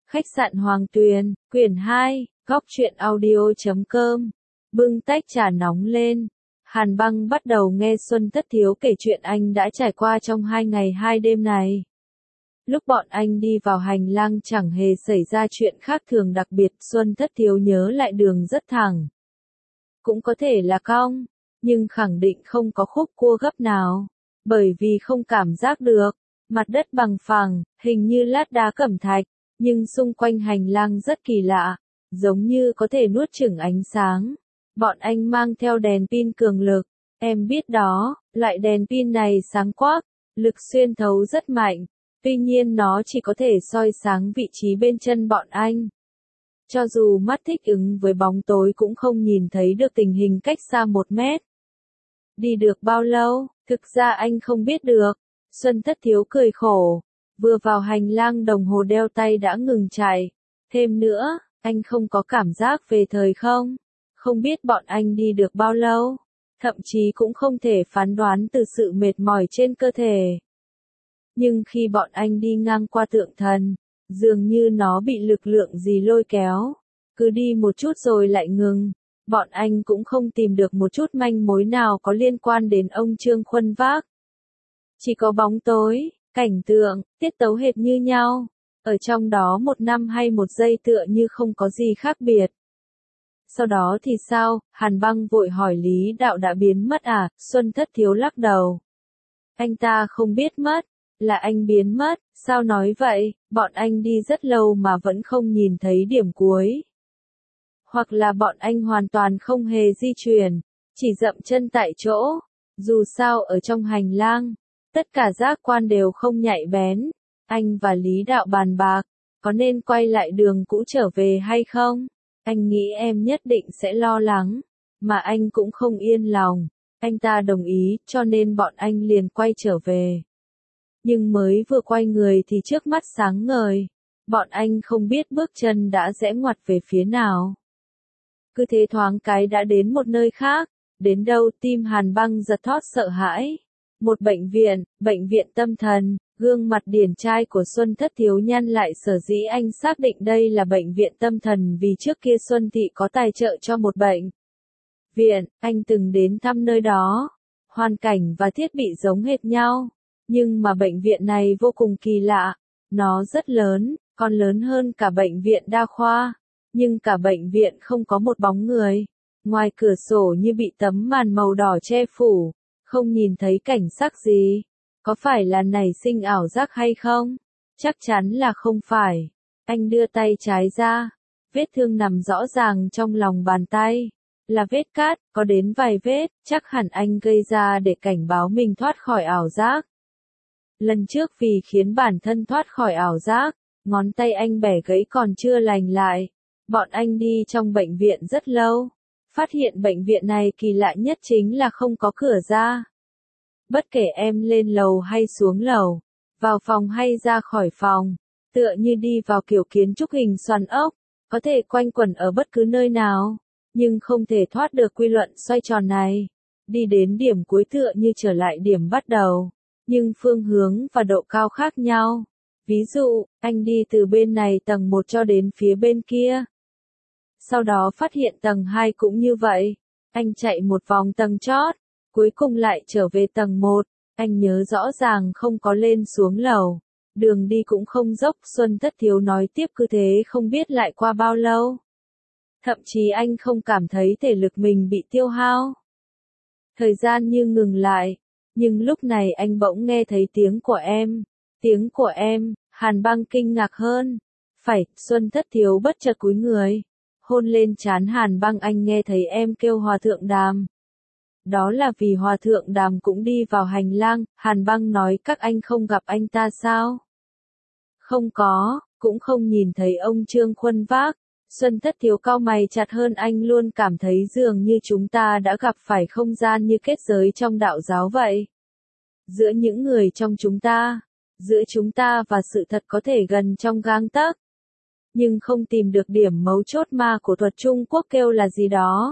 Khách sạn Hoàng Tuyền, quyển 2, góc truyện audio.com. Bưng tách trà nóng lên. Hàn Băng bắt đầu nghe Xuân Thất Thiếu kể chuyện anh đã trải qua trong 2 ngày 2 đêm này. Lúc bọn anh đi vào hành lang chẳng hề xảy ra chuyện khác thường đặc biệt, Xuân Thất Thiếu nhớ lại đường rất thẳng. Cũng có thể là cong, nhưng khẳng định không có khúc cua gấp nào, bởi vì không cảm giác được. Mặt đất bằng phẳng, hình như lát đá cẩm thạch, nhưng xung quanh hành lang rất kỳ lạ, giống như có thể nuốt chửng ánh sáng. Bọn anh mang theo đèn pin cường lực, em biết đó, loại đèn pin này sáng quắc, lực xuyên thấu rất mạnh, tuy nhiên nó chỉ có thể soi sáng vị trí bên chân bọn anh. Cho dù mắt thích ứng với bóng tối cũng không nhìn thấy được tình hình cách xa 1 mét. Đi được bao lâu, thực ra anh không biết được. Xuân Thất Thiếu cười khổ, vừa vào hành lang đồng hồ đeo tay đã ngừng chạy. Thêm nữa, anh không có cảm giác về thời không. Không biết bọn anh đi được bao lâu, thậm chí cũng không thể phán đoán từ sự mệt mỏi trên cơ thể. Nhưng khi bọn anh đi ngang qua tượng thần, dường như nó bị lực lượng gì lôi kéo, cứ đi một chút rồi lại ngừng. Bọn anh cũng không tìm được một chút manh mối nào có liên quan đến ông Trương Khuân Vác. Chỉ có bóng tối, cảnh tượng, tiết tấu hệt như nhau. Ở trong đó 1 năm hay 1 giây tựa như không có gì khác biệt. Sau đó thì sao? Hàn Băng vội hỏi Lý Đạo đã biến mất à? Xuân Thất Thiếu lắc đầu. Anh ta không biết mất, là anh biến mất. Sao nói vậy? Bọn anh đi rất lâu mà vẫn không nhìn thấy điểm cuối. Hoặc là bọn anh hoàn toàn không hề di chuyển, chỉ dậm chân tại chỗ. Dù sao ở trong hành lang, tất cả giác quan đều không nhạy bén. Anh và Lý Đạo bàn bạc, có nên quay lại đường cũ trở về hay không? Anh nghĩ em nhất định sẽ lo lắng, mà anh cũng không yên lòng. Anh ta đồng ý, cho nên bọn anh liền quay trở về. Nhưng mới vừa quay người thì trước mắt sáng ngời. Bọn anh không biết bước chân đã rẽ ngoặt về phía nào. Cứ thế thoáng cái đã đến một nơi khác. Đến đâu tim Hàn Băng giật thót sợ hãi. Một bệnh viện tâm thần. Gương mặt điển trai của Xuân Thất Thiếu nhăn lại, sở dĩ anh xác định đây là bệnh viện tâm thần vì trước kia Xuân Thị có tài trợ cho một bệnh viện, anh từng đến thăm nơi đó. Hoàn cảnh và thiết bị giống hệt nhau, nhưng mà bệnh viện này vô cùng kỳ lạ. Nó rất lớn, còn lớn hơn cả bệnh viện đa khoa, nhưng cả bệnh viện không có một bóng người. Ngoài cửa sổ như bị tấm màn màu đỏ che phủ, không nhìn thấy cảnh sắc gì. Có phải là nảy sinh ảo giác hay không? Chắc chắn là không phải. Anh đưa tay trái ra. Vết thương nằm rõ ràng trong lòng bàn tay. Là vết cát, có đến vài vết, chắc hẳn anh gây ra để cảnh báo mình thoát khỏi ảo giác. Lần trước vì khiến bản thân thoát khỏi ảo giác, ngón tay anh bẻ gãy còn chưa lành lại. Bọn anh đi trong bệnh viện rất lâu. Phát hiện bệnh viện này kỳ lạ nhất chính là không có cửa ra. Bất kể em lên lầu hay xuống lầu, vào phòng hay ra khỏi phòng, tựa như đi vào kiểu kiến trúc hình xoắn ốc, có thể quanh quẩn ở bất cứ nơi nào, nhưng không thể thoát được quy luật xoay tròn này. Đi đến điểm cuối tựa như trở lại điểm bắt đầu, nhưng phương hướng và độ cao khác nhau. Ví dụ, anh đi từ bên này tầng 1 cho đến phía bên kia. Sau đó phát hiện tầng 2 cũng như vậy. Anh chạy một vòng tầng chót. Cuối cùng lại trở về tầng 1, anh nhớ rõ ràng không có lên xuống lầu, đường đi cũng không dốc. Xuân Thất Thiếu nói tiếp, cứ thế không biết lại qua bao lâu. Thậm chí anh không cảm thấy thể lực mình bị tiêu hao. Thời gian như ngừng lại, nhưng lúc này anh bỗng nghe thấy tiếng của em. Tiếng của em, Hàn Băng kinh ngạc hơn. Phải, Xuân Thất Thiếu bất chợt cúi người, hôn lên trán Hàn Băng. Anh nghe thấy em kêu Hòa Thượng Đàm. Đó là vì Hòa Thượng Đàm cũng đi vào hành lang. Hàn Băng nói, các anh không gặp anh ta sao? Không có, cũng không nhìn thấy ông Trương Khuân Vác. Xuân Thất Thiếu cau mày chặt hơn, anh luôn cảm thấy dường như chúng ta đã gặp phải không gian như kết giới trong đạo giáo vậy. Giữa những người trong chúng ta, giữa chúng ta và sự thật có thể gần trong gang tấc. Nhưng không tìm được điểm mấu chốt mà của thuật Trung Quốc kêu là gì đó.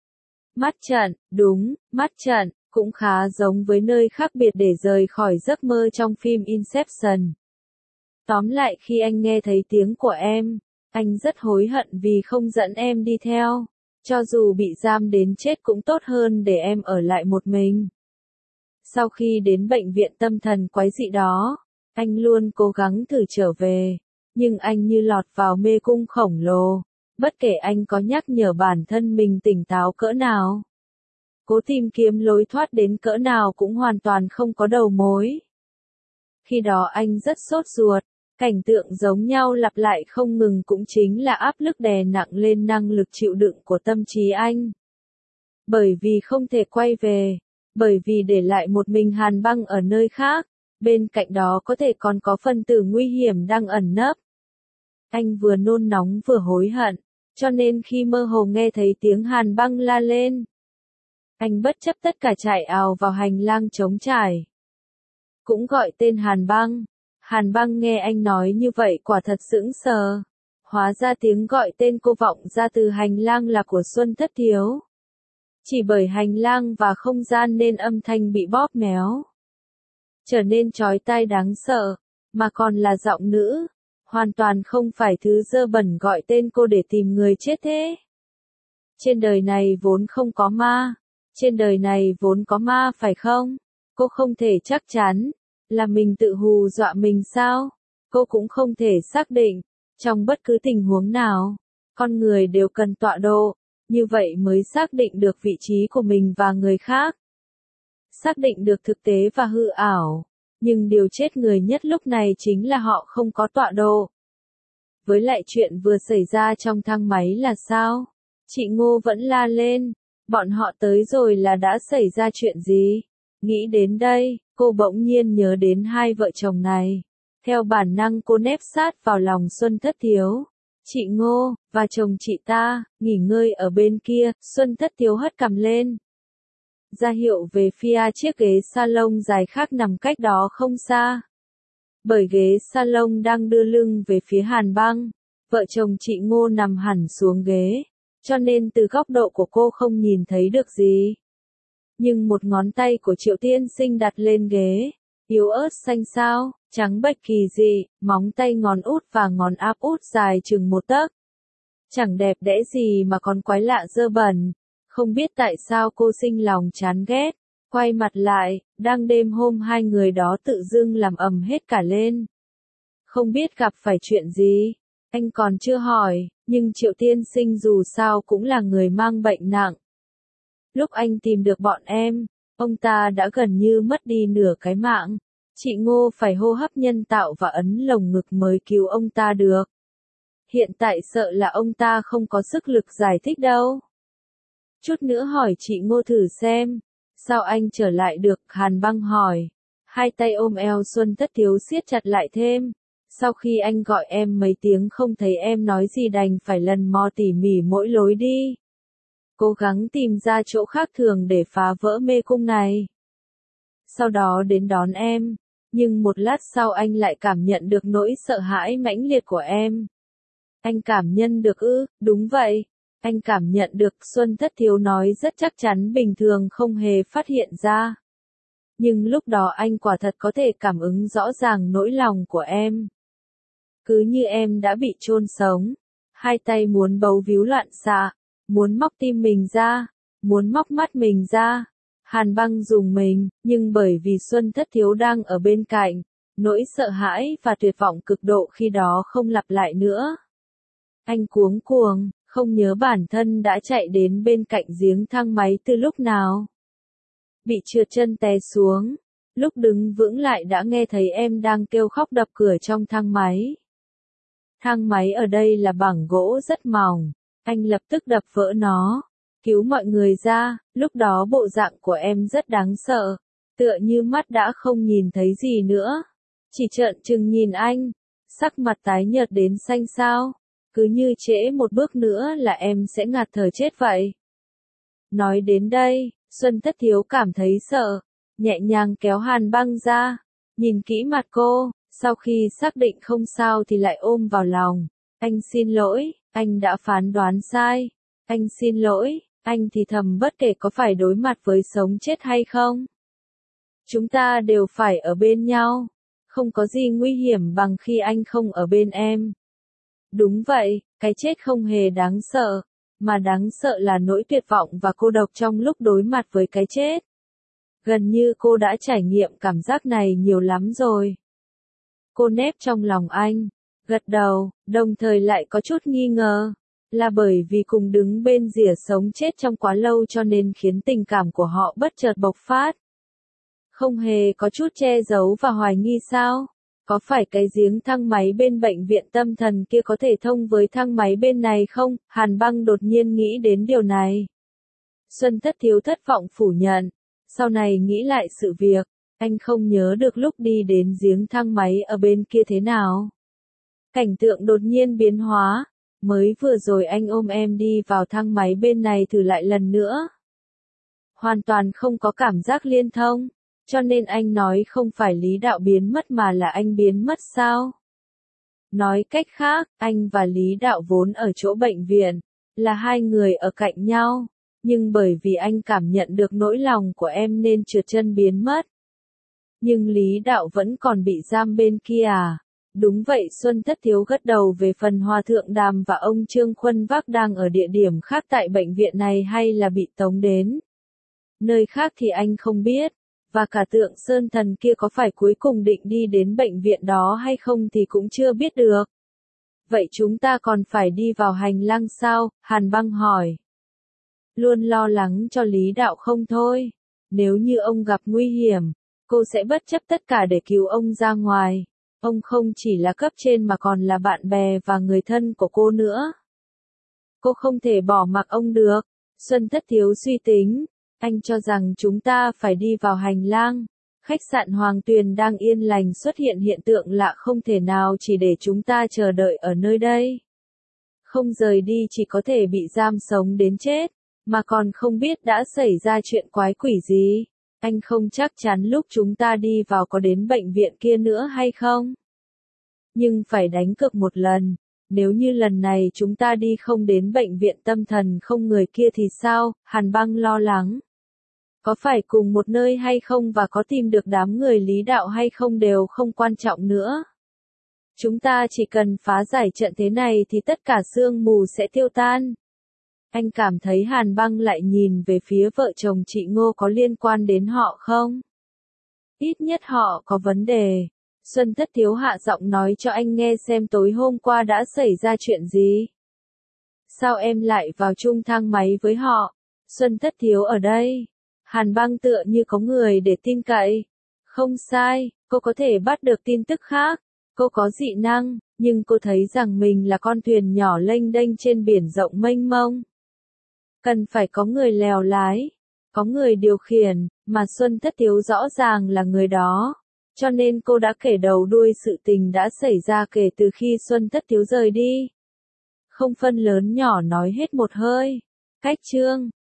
Mắt trận, đúng, mắt trận, cũng khá giống với nơi khác biệt để rời khỏi giấc mơ trong phim Inception. Tóm lại khi anh nghe thấy tiếng của em, anh rất hối hận vì không dẫn em đi theo. Cho dù bị giam đến chết cũng tốt hơn để em ở lại một mình. Sau khi đến bệnh viện tâm thần quái dị đó, anh luôn cố gắng thử trở về, nhưng anh như lọt vào mê cung khổng lồ, bất kể anh có nhắc nhở bản thân mình tỉnh táo cỡ nào. Cố tìm kiếm lối thoát đến cỡ nào cũng hoàn toàn không có đầu mối. Khi đó anh rất sốt ruột, cảnh tượng giống nhau lặp lại không ngừng cũng chính là áp lực đè nặng lên năng lực chịu đựng của tâm trí anh. Bởi vì không thể quay về, bởi vì để lại một mình Hàn Băng ở nơi khác, bên cạnh đó có thể còn có phân tử nguy hiểm đang ẩn nấp. Anh vừa nôn nóng vừa hối hận, cho nên khi mơ hồ nghe thấy tiếng Hàn Băng la lên, anh bất chấp tất cả chạy ào vào hành lang trống trải. Cũng gọi tên Hàn Băng. Hàn Băng nghe anh nói như vậy quả thật sững sờ. Hóa ra tiếng gọi tên cô vọng ra từ hành lang là của Xuân Thất Thiếu. Chỉ bởi hành lang và không gian nên âm thanh bị bóp méo, trở nên chói tai đáng sợ, mà còn là giọng nữ, hoàn toàn không phải thứ dơ bẩn gọi tên cô để tìm người chết thế. Trên đời này vốn không có ma, trên đời này vốn có ma phải không? Cô không thể chắc chắn, là mình tự hù dọa mình sao? Cô cũng không thể xác định, trong bất cứ tình huống nào, con người đều cần tọa độ, như vậy mới xác định được vị trí của mình và người khác. Xác định được thực tế và hư ảo, nhưng điều chết người nhất lúc này chính là họ không có tọa độ. Với lại chuyện vừa xảy ra trong thang máy là sao? Chị Ngô vẫn la lên, bọn họ tới rồi là đã xảy ra chuyện gì? Nghĩ đến đây, cô bỗng nhiên nhớ đến hai vợ chồng này. Theo bản năng cô nép sát vào lòng Xuân Thất Thiếu. Chị Ngô, và chồng chị ta, nghỉ ngơi ở bên kia, Xuân Thất Thiếu hất cằm lên. Ra hiệu về phía chiếc ghế salon dài khác nằm cách đó không xa. Bởi ghế salon đang đưa lưng về phía Hàn Băng, vợ chồng chị Ngô nằm hẳn xuống ghế, cho nên từ góc độ của cô không nhìn thấy được gì. Nhưng một ngón tay của Triệu Tiên Sinh đặt lên ghế, yếu ớt xanh xao, trắng bệch kỳ dị, móng tay ngón út và ngón áp út dài chừng một tấc. Chẳng đẹp đẽ gì mà còn quái lạ dơ bẩn. Không biết tại sao cô sinh lòng chán ghét, quay mặt lại, đang đêm hôm hai người đó tự dưng làm ầm hết cả lên. Không biết gặp phải chuyện gì, anh còn chưa hỏi, nhưng Triệu Tiên Sinh dù sao cũng là người mang bệnh nặng. Lúc anh tìm được bọn em, ông ta đã gần như mất đi nửa cái mạng. Chị Ngô phải hô hấp nhân tạo và ấn lồng ngực mới cứu ông ta được. Hiện tại sợ là ông ta không có sức lực giải thích đâu. Chút nữa hỏi chị Ngô thử xem. Sao anh trở lại được? Hàn Băng hỏi. Hai tay ôm eo Xuân Thất Thiếu siết chặt lại thêm. Sau khi anh gọi em mấy tiếng không thấy em nói gì đành phải lần mò tỉ mỉ mỗi lối đi. Cố gắng tìm ra chỗ khác thường để phá vỡ mê cung này. Sau đó đến đón em. Nhưng một lát sau anh lại cảm nhận được nỗi sợ hãi mãnh liệt của em. Anh cảm nhận được ư? Đúng vậy. Anh cảm nhận được. Xuân Thất Thiếu nói rất chắc chắn bình thường không hề phát hiện ra. Nhưng lúc đó anh quả thật có thể cảm ứng rõ ràng nỗi lòng của em. Cứ như em đã bị chôn sống. Hai tay muốn bấu víu loạn xạ, muốn móc tim mình ra, muốn móc mắt mình ra. Hàn Băng dùng mình, nhưng bởi vì Xuân Thất Thiếu đang ở bên cạnh, nỗi sợ hãi và tuyệt vọng cực độ khi đó không lặp lại nữa. Anh cuống cuồng, không nhớ bản thân đã chạy đến bên cạnh giếng thang máy từ lúc nào. Bị trượt chân té xuống, lúc đứng vững lại đã nghe thấy em đang kêu khóc đập cửa trong thang máy. Thang máy ở đây là bằng gỗ rất mỏng, anh lập tức đập vỡ nó, cứu mọi người ra. Lúc đó bộ dạng của em rất đáng sợ, tựa như mắt đã không nhìn thấy gì nữa, chỉ trợn trừng nhìn anh, sắc mặt tái nhợt đến xanh xao, cứ như trễ một bước nữa là em sẽ ngạt thở chết vậy. Nói đến đây, Xuân Thất Thiếu cảm thấy sợ, nhẹ nhàng kéo Hàn Băng ra, nhìn kỹ mặt cô, sau khi xác định không sao thì lại ôm vào lòng. Anh xin lỗi, anh đã phán đoán sai. Anh xin lỗi, anh thì thầm bất kể có phải đối mặt với sống chết hay không. Chúng ta đều phải ở bên nhau. Không có gì nguy hiểm bằng khi anh không ở bên em. Đúng vậy, cái chết không hề đáng sợ, mà đáng sợ là nỗi tuyệt vọng và cô độc trong lúc đối mặt với cái chết. Gần như cô đã trải nghiệm cảm giác này nhiều lắm rồi. Cô nép trong lòng anh, gật đầu, đồng thời lại có chút nghi ngờ. Là bởi vì cùng đứng bên rìa sống chết trong quá lâu cho nên khiến tình cảm của họ bất chợt bộc phát. Không hề có chút che giấu và hoài nghi sao? Có phải cái giếng thang máy bên bệnh viện tâm thần kia có thể thông với thang máy bên này không? Hàn Băng đột nhiên nghĩ đến điều này. Xuân Thất Thiếu thất vọng phủ nhận. Sau này nghĩ lại sự việc, anh không nhớ được lúc đi đến giếng thang máy ở bên kia thế nào. Cảnh tượng đột nhiên biến hóa. Mới vừa rồi anh ôm em đi vào thang máy bên này thử lại lần nữa. Hoàn toàn không có cảm giác liên thông. Cho nên anh nói không phải Lý Đạo biến mất mà là anh biến mất sao? Nói cách khác, anh và Lý Đạo vốn ở chỗ bệnh viện, là hai người ở cạnh nhau, nhưng bởi vì anh cảm nhận được nỗi lòng của em nên trượt chân biến mất. Nhưng Lý Đạo vẫn còn bị giam bên kia à? Đúng vậy, Xuân Thất Thiếu gật đầu. Về phần Hòa Thượng Đàm và ông Trương Khuân Vác đang ở địa điểm khác tại bệnh viện này hay là bị tống đến nơi khác thì anh không biết. Và cả Tượng Sơn Thần kia có phải cuối cùng định đi đến bệnh viện đó hay không thì cũng chưa biết được. Vậy chúng ta còn phải đi vào hành lang sao? Hàn Băng hỏi. Luôn lo lắng cho Lý Đạo không thôi. Nếu như ông gặp nguy hiểm, cô sẽ bất chấp tất cả để cứu ông ra ngoài. Ông không chỉ là cấp trên mà còn là bạn bè và người thân của cô nữa. Cô không thể bỏ mặc ông được. Xuân Thất Thiếu suy tính. Anh cho rằng chúng ta phải đi vào hành lang. Khách sạn Hoàng Tuyền đang yên lành xuất hiện hiện tượng lạ không thể nào chỉ để chúng ta chờ đợi ở nơi đây. Không rời đi chỉ có thể bị giam sống đến chết, mà còn không biết đã xảy ra chuyện quái quỷ gì. Anh không chắc chắn lúc chúng ta đi vào có đến bệnh viện kia nữa hay không. Nhưng phải đánh cược một lần. Nếu như lần này chúng ta đi không đến bệnh viện tâm thần không người kia thì sao? Hàn Băng lo lắng. Có phải cùng một nơi hay không và có tìm được đám người Lý Đạo hay không đều không quan trọng nữa. Chúng ta chỉ cần phá giải trận thế này thì tất cả sương mù sẽ tiêu tan. Anh cảm thấy Hàn Băng lại nhìn về phía vợ chồng chị Ngô có liên quan đến họ không? Ít nhất họ có vấn đề. Xuân Thất Thiếu hạ giọng nói cho anh nghe xem tối hôm qua đã xảy ra chuyện gì. Sao em lại vào chung thang máy với họ? Xuân Thất Thiếu ở đây. Hàn Băng tựa như có người để tin cậy. Không sai, cô có thể bắt được tin tức khác. Cô có dị năng, nhưng cô thấy rằng mình là con thuyền nhỏ lênh đênh trên biển rộng mênh mông. Cần phải có người lèo lái, có người điều khiển, mà Xuân Thất Thiếu rõ ràng là người đó. Cho nên cô đã kể đầu đuôi sự tình đã xảy ra kể từ khi Xuân Thất Thiếu rời đi. Không phân lớn nhỏ nói hết một hơi. Cách chương